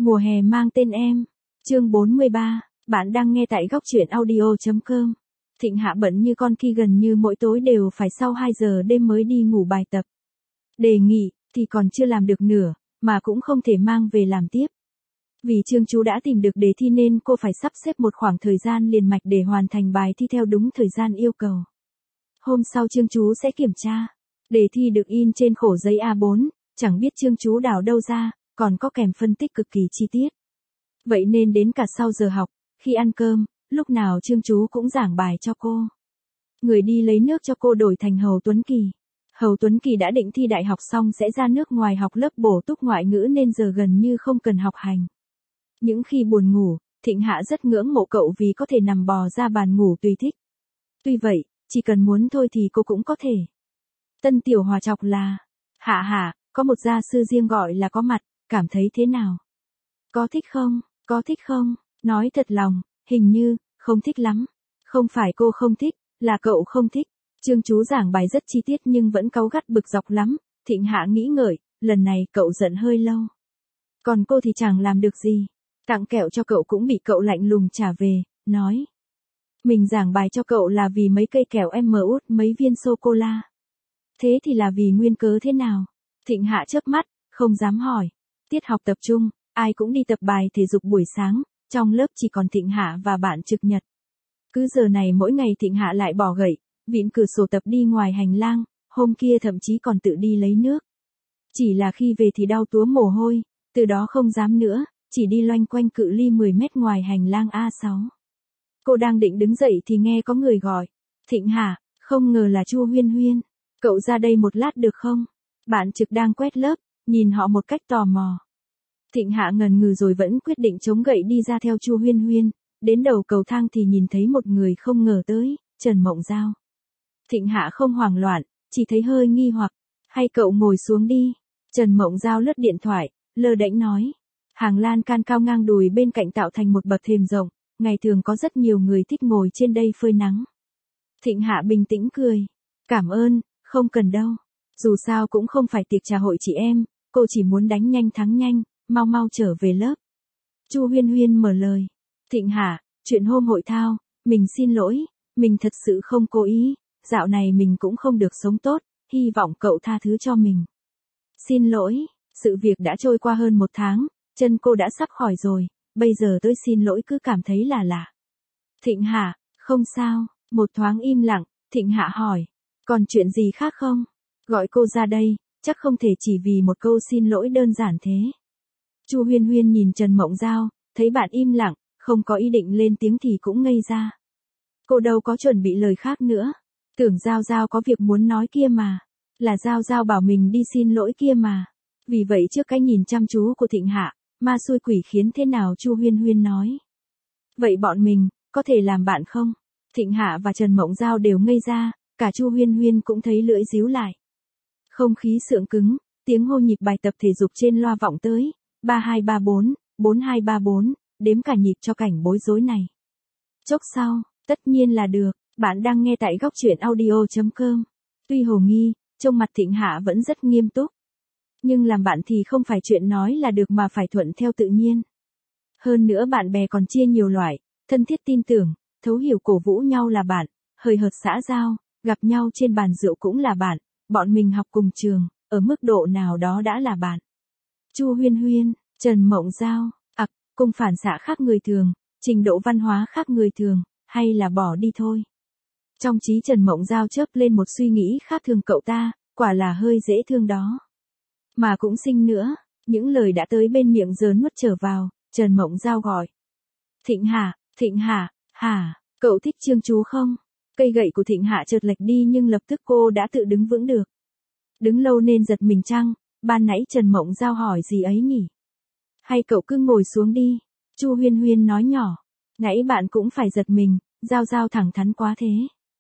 Mùa hè mang tên em. Chương 43, bạn đang nghe tại góc truyện audio.com. Thịnh Hạ bận như con ki, gần như mỗi tối đều phải sau 2 giờ đêm mới đi ngủ bài tập. Đề nghị thì còn chưa làm được nửa, mà cũng không thể mang về làm tiếp. Vì Trương Chú đã tìm được đề thi nên cô phải sắp xếp một khoảng thời gian liền mạch để hoàn thành bài thi theo đúng thời gian yêu cầu. Hôm sau Trương Chú sẽ kiểm tra. Đề thi được in trên khổ giấy A4, chẳng biết Trương Chú đào đâu ra, còn có kèm phân tích cực kỳ chi tiết. Vậy nên đến cả sau giờ học, khi ăn cơm, lúc nào Trương Chú cũng giảng bài cho cô. Người đi lấy nước cho cô đổi thành Hầu Tuấn Kỳ. Hầu Tuấn Kỳ đã định thi đại học xong sẽ ra nước ngoài học lớp bổ túc ngoại ngữ nên giờ gần như không cần học hành. Những khi buồn ngủ, Thịnh Hạ rất ngưỡng mộ cậu vì có thể nằm bò ra bàn ngủ tùy thích. Tuy vậy, chỉ cần muốn thôi thì cô cũng có thể. Tân Tiểu Hòa chọc là, Hạ, có một gia sư riêng gọi là có mặt, cảm thấy thế nào? Có thích không? Nói thật lòng, hình như, không thích lắm. Không phải cô không thích, là cậu không thích. Trương Chú giảng bài rất chi tiết nhưng vẫn cáu gắt bực dọc lắm. Thịnh Hạ nghĩ ngợi, lần này cậu giận hơi lâu. Còn cô thì chẳng làm được gì. Tặng kẹo cho cậu cũng bị cậu lạnh lùng trả về, nói. Mình giảng bài cho cậu là vì mấy cây kẹo em út mấy viên sô-cô-la. Thế thì là vì nguyên cớ thế nào? Thịnh Hạ chớp mắt, không dám hỏi. Tiết học tập trung, ai cũng đi tập bài thể dục buổi sáng, trong lớp chỉ còn Thịnh Hạ và bạn Trực Nhật. Cứ giờ này mỗi ngày Thịnh Hạ lại bỏ gậy, vịn cửa sổ tập đi ngoài hành lang, hôm kia thậm chí còn tự đi lấy nước. Chỉ là khi về thì đau túa mồ hôi, từ đó không dám nữa, chỉ đi loanh quanh cự ly 10 mét ngoài hành lang A6. Cô đang định đứng dậy thì nghe có người gọi. Thịnh Hạ, không ngờ là Chu Huyên Huyên. Cậu ra đây một lát được không? Bạn Trực đang quét lớp, nhìn họ một cách tò mò. Thịnh Hạ ngần ngừ rồi vẫn quyết định chống gậy đi ra theo Chu Huyên Huyên. Đến đầu cầu thang thì nhìn thấy một người không ngờ tới, Trần Mộng Giao. Thịnh Hạ không hoảng loạn, chỉ thấy hơi nghi hoặc. Hay cậu ngồi xuống đi. Trần Mộng Giao lướt điện thoại, lơ đễnh nói. Hàng lan can cao ngang đùi bên cạnh tạo thành một bậc thềm rộng, ngày thường có rất nhiều người thích ngồi trên đây phơi nắng. Thịnh Hạ bình tĩnh cười. Cảm ơn, không cần đâu. Dù sao cũng không phải tiệc trà hội chị em, cô chỉ muốn đánh nhanh thắng nhanh, mau trở về lớp. Chu Huyên Huyên mở lời. Thịnh Hạ, chuyện hôm hội thao, mình xin lỗi, mình thật sự không cố ý, dạo này mình cũng không được sống tốt, hy vọng cậu tha thứ cho mình. Xin lỗi, sự việc đã trôi qua hơn 1 tháng, chân cô đã sắp khỏi rồi, bây giờ tôi xin lỗi cứ cảm thấy là lạ. Thịnh Hạ, không sao, một thoáng im lặng, Thịnh Hạ hỏi, còn chuyện gì khác không? Gọi cô ra đây, chắc không thể chỉ vì một câu xin lỗi đơn giản thế. Chu Huyên Huyên nhìn Trần Mộng Giao, thấy bạn im lặng, không có ý định lên tiếng thì cũng ngây ra. Cô đâu có chuẩn bị lời khác nữa. Tưởng Giao Giao có việc muốn nói kia mà. Là Giao Giao bảo mình đi xin lỗi kia mà. Vì vậy trước cái nhìn chăm chú của Thịnh Hạ, ma xui quỷ khiến thế nào Chu Huyên Huyên nói. Vậy bọn mình, có thể làm bạn không? Thịnh Hạ và Trần Mộng Giao đều ngây ra, cả Chu Huyên Huyên cũng thấy lưỡi díu lại. Không khí sượng cứng, tiếng hô nhịp bài tập thể dục trên loa vọng tới. 3234, 4234, đếm cả nhịp cho cảnh bối rối này. Chốc sau, tất nhiên là được, bạn đang nghe tại góc truyện audio.com. Tuy hồ nghi, trông mặt Thịnh Hạ vẫn rất nghiêm túc. Nhưng làm bạn thì không phải chuyện nói là được mà phải thuận theo tự nhiên. Hơn nữa bạn bè còn chia nhiều loại, thân thiết tin tưởng, thấu hiểu cổ vũ nhau là bạn, hời hợt xã giao, gặp nhau trên bàn rượu cũng là bạn, bọn mình học cùng trường, ở mức độ nào đó đã là bạn. Chu Huyên Huyên, Trần Mộng Giao, cùng phản xạ khác người thường, trình độ văn hóa khác người thường, hay là bỏ đi thôi. Trong trí Trần Mộng Giao chớp lên một suy nghĩ khác thường cậu ta, quả là hơi dễ thương đó. Mà cũng xinh nữa, những lời đã tới bên miệng giờ nuốt trở vào, Trần Mộng Giao gọi. Thịnh Hạ, hả, cậu thích Trương Chú không? Cây gậy của Thịnh Hạ chợt lệch đi nhưng lập tức cô đã tự đứng vững được. Đứng lâu nên giật mình chăng, ban nãy Trần Mộng Giao hỏi gì ấy nhỉ? Hay cậu cứ ngồi xuống đi, Chu Huyên Huyên nói nhỏ. Nãy bạn cũng phải giật mình, Giao thẳng thắn quá thế.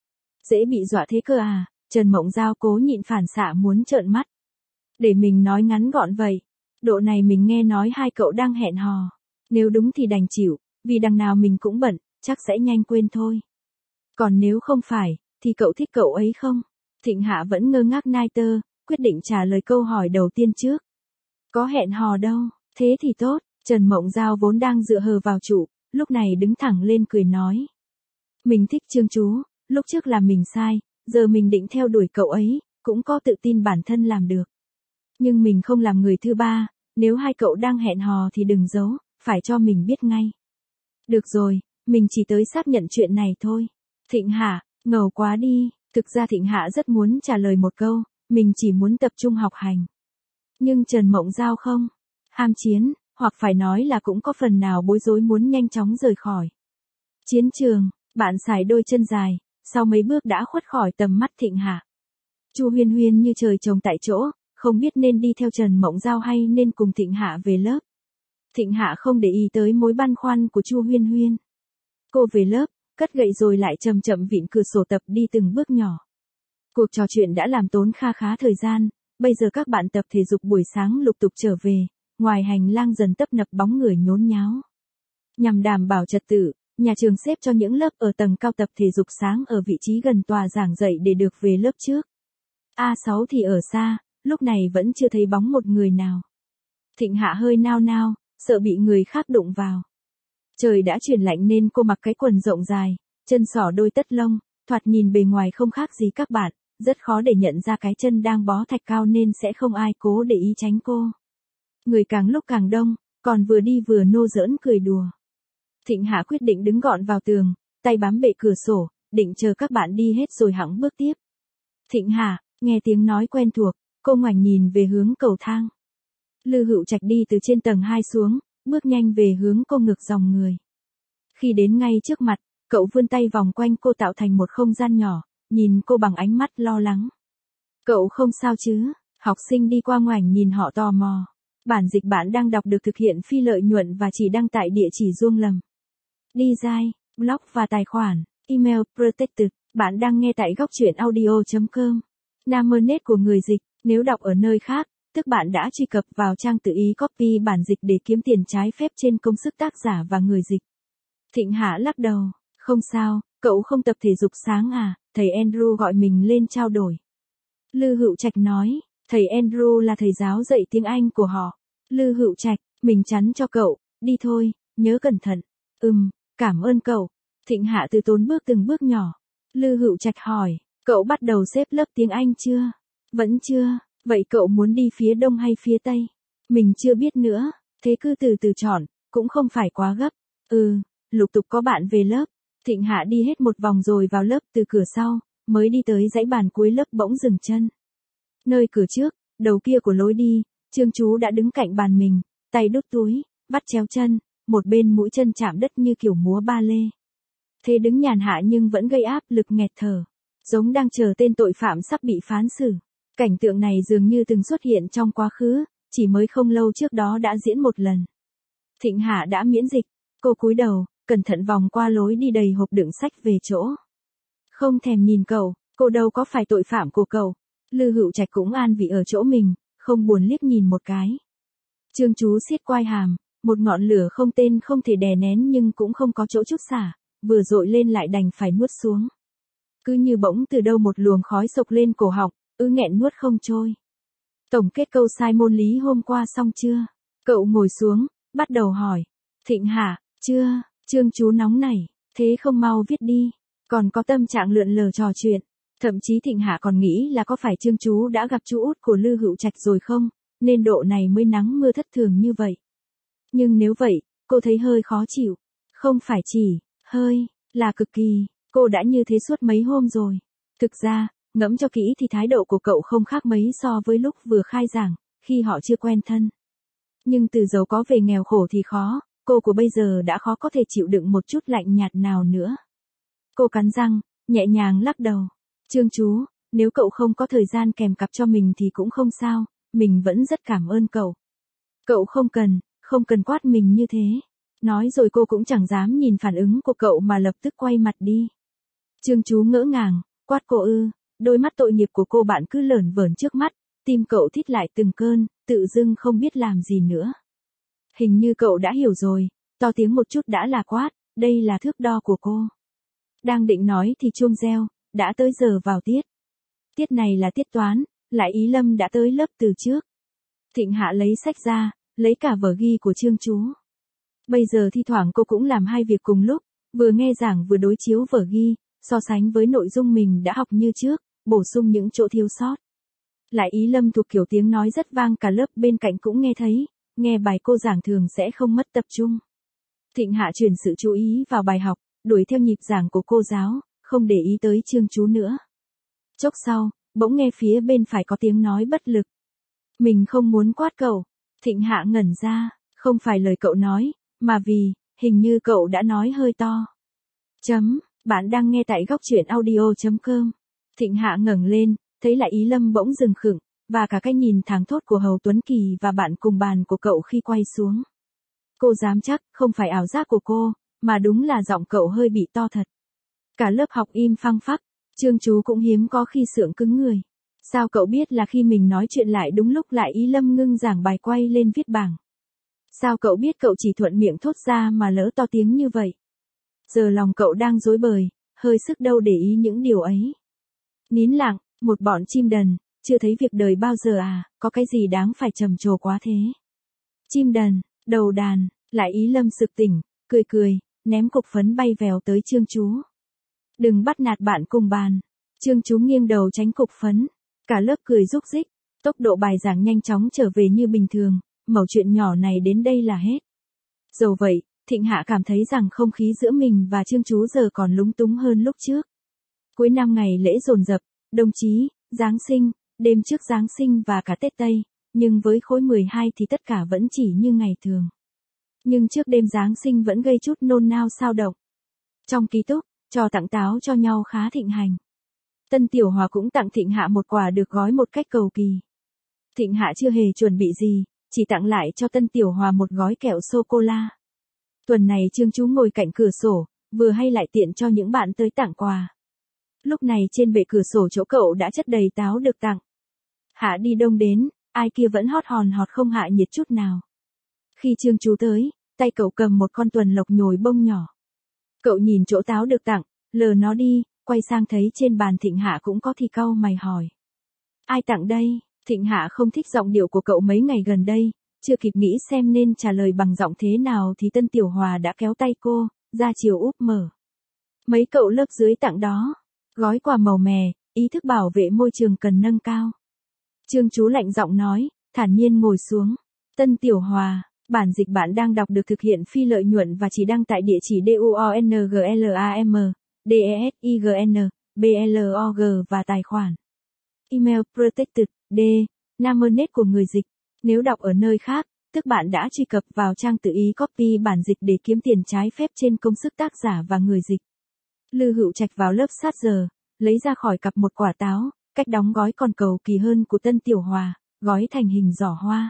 Dễ bị dọa thế cơ à, Trần Mộng Giao cố nhịn phản xạ muốn trợn mắt. Để mình nói ngắn gọn vậy, độ này mình nghe nói hai cậu đang hẹn hò. Nếu đúng thì đành chịu, vì đằng nào mình cũng bận, chắc sẽ nhanh quên thôi. Còn nếu không phải, thì cậu thích cậu ấy không? Thịnh Hạ vẫn ngơ ngác nai tơ, quyết định trả lời câu hỏi đầu tiên trước. Có hẹn hò đâu, thế thì tốt, Trần Mộng Giao vốn đang dựa hờ vào trụ, lúc này đứng thẳng lên cười nói. Mình thích Trương chú, lúc trước là mình sai, giờ mình định theo đuổi cậu ấy, cũng có tự tin bản thân làm được. Nhưng mình không làm người thứ ba, nếu hai cậu đang hẹn hò thì đừng giấu, phải cho mình biết ngay. Được rồi, mình chỉ tới xác nhận chuyện này thôi. Thịnh Hạ, ngầu quá đi, thực ra Thịnh Hạ rất muốn trả lời một câu, mình chỉ muốn tập trung học hành. Nhưng Trần Mộng Giao không, ham chiến, hoặc phải nói là cũng có phần nào bối rối muốn nhanh chóng rời khỏi chiến trường. Bạn xài đôi chân dài, sau mấy bước đã khuất khỏi tầm mắt Thịnh Hạ. Chu Huyên Huyên như trời trồng tại chỗ, không biết nên đi theo Trần Mộng Giao hay nên cùng Thịnh Hạ về lớp. Thịnh Hạ không để ý tới mối băn khoăn của Chu Huyên Huyên. Cô về lớp, cất gậy rồi lại chậm chậm vịn cửa sổ tập đi từng bước nhỏ. Cuộc trò chuyện đã làm tốn kha khá thời gian, bây giờ các bạn tập thể dục buổi sáng lục tục trở về, ngoài hành lang dần tấp nập bóng người nhốn nháo. Nhằm đảm bảo trật tự, nhà trường xếp cho những lớp ở tầng cao tập thể dục sáng ở vị trí gần tòa giảng dạy để được về lớp trước. A6 thì ở xa, lúc này vẫn chưa thấy bóng một người nào. Thịnh Hạ hơi nao nao, sợ bị người khác đụng vào. Trời đã chuyển lạnh nên cô mặc cái quần rộng dài, chân xỏ đôi tất lông, thoạt nhìn bề ngoài không khác gì các bạn, rất khó để nhận ra cái chân đang bó thạch cao nên sẽ không ai cố để ý tránh cô. Người càng lúc càng đông, còn vừa đi vừa nô giỡn cười đùa. Thịnh Hạ quyết định đứng gọn vào tường, tay bám bệ cửa sổ, định chờ các bạn đi hết rồi hẵng bước tiếp. Thịnh Hạ, nghe tiếng nói quen thuộc, cô ngoảnh nhìn về hướng cầu thang. Lư Hữu Trạch đi từ trên tầng 2 xuống, bước nhanh về hướng cô ngược dòng người. Khi đến ngay trước mặt, cậu vươn tay vòng quanh cô tạo thành một không gian nhỏ, nhìn cô bằng ánh mắt lo lắng. Cậu không sao chứ? Học sinh đi qua ngoảnh nhìn họ tò mò. Bản dịch bạn đang đọc được thực hiện phi lợi nhuận và chỉ đăng tại địa chỉ Duông Lầm. Design, blog và tài khoản, email protected. Bạn đang nghe tại góc truyện audio.com. Namernet của người dịch, nếu đọc ở nơi khác, tức bạn đã truy cập vào trang tự ý copy bản dịch để kiếm tiền trái phép trên công sức tác giả và người dịch. Thịnh Hạ lắc đầu, không sao, cậu không tập thể dục sáng à, thầy Andrew gọi mình lên trao đổi. Lư Hữu Trạch nói, thầy Andrew là thầy giáo dạy tiếng Anh của họ. Lư Hữu Trạch, mình chắn cho cậu, đi thôi, nhớ cẩn thận. Cảm ơn cậu. Thịnh Hạ từ tốn bước từng bước nhỏ. Lư Hữu Trạch hỏi, cậu bắt đầu xếp lớp tiếng Anh chưa? Vẫn chưa, vậy cậu muốn đi phía đông hay phía tây? Mình chưa biết nữa, thế cứ từ từ chọn, cũng không phải quá gấp. Lục tục có bạn về lớp. Thịnh Hạ đi hết một vòng rồi vào lớp từ cửa sau, mới đi tới dãy bàn cuối lớp bỗng dừng chân. Nơi cửa trước, đầu kia của lối đi, Trương chú đã đứng cạnh bàn mình, tay đút túi, vắt chéo chân, một bên mũi chân chạm đất như kiểu múa ba lê. Thế đứng nhàn hạ nhưng vẫn gây áp lực nghẹt thở, giống đang chờ tên tội phạm sắp bị phán xử. Cảnh tượng này dường như từng xuất hiện trong quá khứ, chỉ mới không lâu trước đó đã diễn một lần. Thịnh Hạ đã miễn dịch, cô cúi đầu, cẩn thận vòng qua lối đi đầy hộp đựng sách về chỗ. Không thèm nhìn cậu, cô đâu có phải tội phạm của cậu. Lư Hữu Trạch cũng an vị ở chỗ mình, không buồn liếc nhìn một cái. Trương chú siết quai hàm, một ngọn lửa không tên không thể đè nén nhưng cũng không có chỗ chút xả, vừa dội lên lại đành phải nuốt xuống. Cứ như bỗng từ đâu một luồng khói sộc lên cổ họng, nghẹn nuốt không trôi. Tổng kết câu sai môn lý hôm qua xong chưa? Cậu ngồi xuống, bắt đầu hỏi. Thịnh Hạ, chưa, Trương chú nóng nảy, thế không mau viết đi, còn có tâm trạng lượn lờ trò chuyện. Thậm chí Thịnh Hạ còn nghĩ là có phải Trương chú đã gặp chú út của Lư Hữu Trạch rồi không, nên độ này mới nắng mưa thất thường như vậy. Nhưng nếu vậy, cô thấy hơi khó chịu. Không phải chỉ, hơi, là cực kỳ, cô đã như thế suốt mấy hôm rồi. Thực ra, ngẫm cho kỹ thì thái độ của cậu không khác mấy so với lúc vừa khai giảng, khi họ chưa quen thân. Nhưng từ giàu có về nghèo khổ thì khó, cô của bây giờ đã khó có thể chịu đựng một chút lạnh nhạt nào nữa. Cô cắn răng, nhẹ nhàng lắc đầu. Trương chú, nếu cậu không có thời gian kèm cặp cho mình thì cũng không sao, mình vẫn rất cảm ơn cậu. Cậu không cần quát mình như thế. Nói rồi cô cũng chẳng dám nhìn phản ứng của cậu mà lập tức quay mặt đi. Trương chú ngỡ ngàng, quát cô đôi mắt tội nghiệp của cô bạn cứ lởn vởn trước mắt, tim cậu thít lại từng cơn, tự dưng không biết làm gì nữa. Hình như cậu đã hiểu rồi, to tiếng một chút đã là quát, đây là thước đo của cô. Đang định nói thì chuông reo, đã tới giờ vào tiết. Tiết này là tiết toán, lại Ý Lâm đã tới lớp từ trước. Thịnh Hạ lấy sách ra, lấy cả vở ghi của Trương Chú. Bây giờ thi thoảng cô cũng làm hai việc cùng lúc, vừa nghe giảng vừa đối chiếu vở ghi, so sánh với nội dung mình đã học như trước, bổ sung những chỗ thiếu sót. Lại Ý Lâm thuộc kiểu tiếng nói rất vang cả lớp bên cạnh cũng nghe thấy, nghe bài cô giảng thường sẽ không mất tập trung. Thịnh Hạ chuyển sự chú ý vào bài học, đuổi theo nhịp giảng của cô giáo, không để ý tới Trương Chú nữa. Chốc sau, bỗng nghe phía bên phải có tiếng nói bất lực. Mình không muốn quát cậu. Thịnh Hạ ngẩn ra, không phải lời cậu nói, mà vì, hình như cậu đã nói hơi to. Bạn đang nghe tại góc truyện audio.com. Thịnh Hạ ngẩng lên, thấy Lại Ý Lâm bỗng dừng khựng, và cả cái nhìn thẳng thốt của Hầu Tuấn Kỳ và bạn cùng bàn của cậu khi quay xuống. Cô dám chắc, không phải ảo giác của cô, mà đúng là giọng cậu hơi bị to thật. Cả lớp học im phăng phắc, Trương Chú cũng hiếm có khi sượng cứng người. Sao cậu biết là khi mình nói chuyện lại đúng lúc Lại Ý Lâm ngưng giảng bài quay lên viết bảng? Sao cậu biết cậu chỉ thuận miệng thốt ra mà lỡ to tiếng như vậy? Giờ lòng cậu đang rối bời, hơi sức đâu để ý những điều ấy. Nín lặng, một bọn chim đần, chưa thấy việc đời bao giờ à, có cái gì đáng phải trầm trồ quá thế? Chim đần, đầu đàn, Lại Ý Lâm sực tỉnh, cười, ném cục phấn bay vèo tới Trương Chú. Đừng bắt nạt bạn cùng bàn. Trương Chú nghiêng đầu tránh cục phấn. Cả lớp cười rúc rích, tốc độ bài giảng nhanh chóng trở về như bình thường, mẩu chuyện nhỏ này đến đây là hết. Dẫu vậy, Thịnh Hạ cảm thấy rằng không khí giữa mình và Trương Chú giờ còn lúng túng hơn lúc trước. Cuối năm ngày lễ dồn dập, đồng chí, Giáng sinh, đêm trước Giáng sinh và cả Tết Tây, nhưng với khối 12 thì tất cả vẫn chỉ như ngày thường. Nhưng trước đêm Giáng sinh vẫn gây chút nôn nao xao động. Trong ký túc, trò tặng táo cho nhau khá thịnh hành. Tân Tiểu Hòa cũng tặng Thịnh Hạ một quà được gói một cách cầu kỳ. Thịnh Hạ chưa hề chuẩn bị gì, chỉ tặng lại cho Tân Tiểu Hòa một gói kẹo sô-cô-la. Tuần này Trương Chú ngồi cạnh cửa sổ, vừa hay lại tiện cho những bạn tới tặng quà. Lúc này trên bệ cửa sổ chỗ cậu đã chất đầy táo được tặng. Hạ đi đông đến, ai kia vẫn hót hòn họt không hạ nhiệt chút nào. Khi Trương Chú tới, tay cậu cầm một con tuần lộc nhồi bông nhỏ. Cậu nhìn chỗ táo được tặng, lờ nó đi, quay sang thấy trên bàn Thịnh Hạ cũng có thì cau mày hỏi. Ai tặng đây? Thịnh Hạ không thích giọng điệu của cậu mấy ngày gần đây, chưa kịp nghĩ xem nên trả lời bằng giọng thế nào thì Tân Tiểu Hòa đã kéo tay cô, ra chiều úp mở. Mấy cậu lớp dưới tặng đó, gói quà màu mè, ý thức bảo vệ môi trường cần nâng cao. Trương Chú lạnh giọng nói, thản nhiên ngồi xuống. Tân Tiểu Hòa, bản dịch bạn đang đọc được thực hiện phi lợi nhuận và chỉ đăng tại địa chỉ DUONGLAM, DESIGN, BLOG và tài khoản email protected, Namernet của người dịch. Nếu đọc ở nơi khác, tức bạn đã truy cập vào trang tự ý copy bản dịch để kiếm tiền trái phép trên công sức tác giả và người dịch. Lư Hữu Trạch vào lớp sát giờ, lấy ra khỏi cặp một quả táo, cách đóng gói còn cầu kỳ hơn của Tân Tiểu Hòa, gói thành hình giỏ hoa.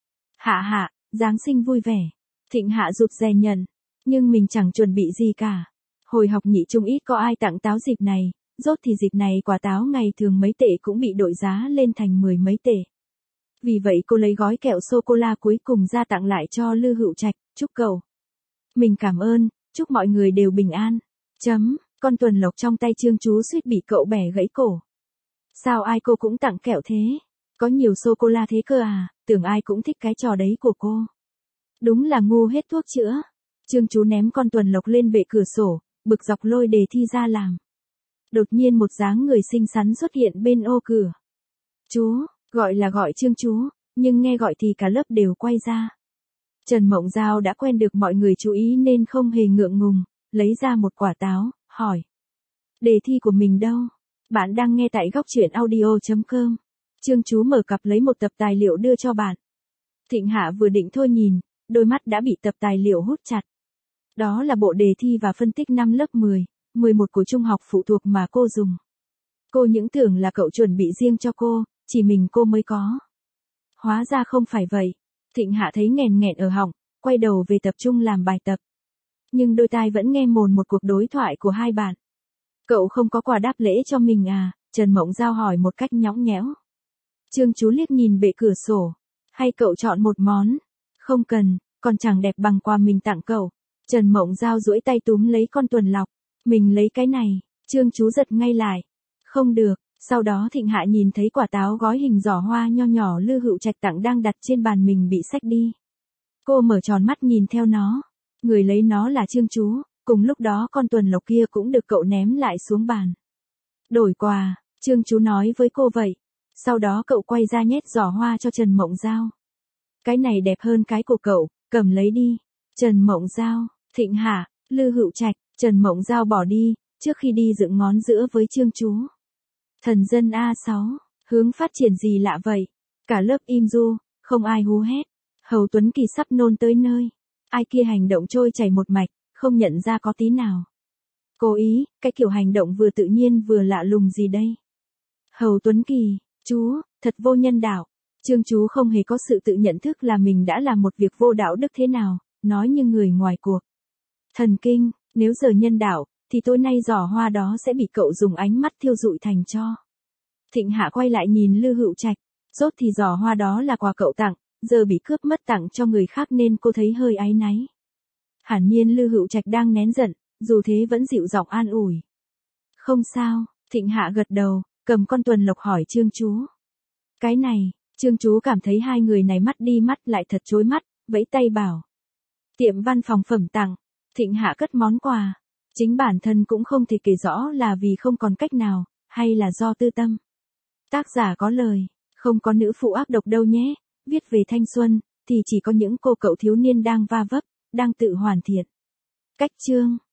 Hạ, Giáng sinh vui vẻ. Thịnh Hạ rụt rè nhận, nhưng mình chẳng chuẩn bị gì cả. Hồi học nhị trung ít có ai tặng táo dịp này, rốt thì dịp này quả táo ngày thường mấy tệ cũng bị đội giá lên thành 10 mấy tệ. Vì vậy cô lấy gói kẹo sô-cô-la cuối cùng ra tặng lại cho Lư Hữu Trạch, chúc cậu. Mình cảm ơn, chúc mọi người đều bình an. Con tuần lộc trong tay Trương Chú suýt bị cậu bẻ gãy cổ. Sao ai cô cũng tặng kẹo thế? Có nhiều sô-cô-la thế cơ à, tưởng ai cũng thích cái trò đấy của cô. Đúng là ngu hết thuốc chữa. Trương Chú ném con tuần lộc lên bệ cửa sổ, bực dọc lôi đề thi ra làm. Đột nhiên một dáng người xinh xắn xuất hiện bên ô cửa. Chú, gọi là gọi Trương Chú, nhưng nghe gọi thì cả lớp đều quay ra. Trần Mộng Giao đã quen được mọi người chú ý nên không hề ngượng ngùng, lấy ra một quả táo, hỏi. Đề thi của mình đâu? Bạn đang nghe tại góc truyện audio.com. Trương Chú mở cặp lấy một tập tài liệu đưa cho bạn. Thịnh Hạ vừa định thôi nhìn, đôi mắt đã bị tập tài liệu hút chặt. Đó là bộ đề thi và phân tích năm lớp 10, 11 của trung học phụ thuộc mà cô dùng. Cô những tưởng là cậu chuẩn bị riêng cho cô, chỉ mình cô mới có. Hóa ra không phải vậy. Thịnh Hạ thấy nghẹn nghẹn ở họng, quay đầu về tập trung làm bài tập. Nhưng đôi tai vẫn nghe mồn một cuộc đối thoại của hai bạn. Cậu không có quà đáp lễ cho mình à? Trần Mộng Giao hỏi một cách nhõng nhẽo. Trương Chú liếc nhìn bệ cửa sổ. Hay cậu chọn một món? Không cần, còn chẳng đẹp bằng quà mình tặng cậu. Trần Mộng Giao duỗi tay túm lấy con tuần lộc. Mình lấy cái này. Trương Chú giật ngay lại. Không được. Sau đó Thịnh Hạ nhìn thấy quả táo gói hình giỏ hoa nho nhỏ Lư Hữu Trạch tặng đang đặt trên bàn mình bị xách đi. Cô mở tròn mắt nhìn theo nó. Người lấy nó là Trương Chú, cùng lúc đó con tuần lộc kia cũng được cậu ném lại xuống bàn. Đổi quà, Trương Chú nói với cô vậy. Sau đó cậu quay ra nhét giỏ hoa cho Trần Mộng Giao. Cái này đẹp hơn cái của cậu, cầm lấy đi. Trần Mộng Giao, Thịnh Hạ, Lư Hữu Trạch, Trần Mộng Giao bỏ đi, trước khi đi dựng ngón giữa với Trương Chú. Thần dân A6, hướng phát triển gì lạ vậy? Cả lớp im ru, không ai hú hét. Hầu Tuấn Kỳ sắp nôn tới nơi. Ai kia hành động trôi chảy một mạch, không nhận ra có tí nào. Cố ý, cái kiểu hành động vừa tự nhiên vừa lạ lùng gì đây? Hầu Tuấn Kỳ, chú, thật vô nhân đạo. Trương Chú không hề có sự tự nhận thức là mình đã làm một việc vô đạo đức thế nào, nói như người ngoài cuộc. Thần kinh, nếu giờ nhân đạo, thì tối nay giỏ hoa đó sẽ bị cậu dùng ánh mắt thiêu rụi thành tro. Thịnh Hạ quay lại nhìn Lư Hữu Trạch, rốt thì giỏ hoa đó là quà cậu tặng, giờ bị cướp mất tặng cho người khác nên cô thấy hơi áy náy. Hẳn nhiên Lư Hữu Trạch đang nén giận, dù thế vẫn dịu giọng an ủi. Không sao, Thịnh Hạ gật đầu, cầm con tuần lộc hỏi Trương Chú. Cái này, Trương Chú cảm thấy hai người này mắt đi mắt lại thật chói mắt, vẫy tay bảo. Tiệm văn phòng phẩm tặng, Thịnh Hạ cất món quà. Chính bản thân cũng không thể kể rõ là vì không còn cách nào, hay là do tư tâm. Tác giả có lời, không có nữ phụ ác độc đâu nhé, viết về thanh xuân, thì chỉ có những cô cậu thiếu niên đang va vấp, đang tự hoàn thiện. Cách chương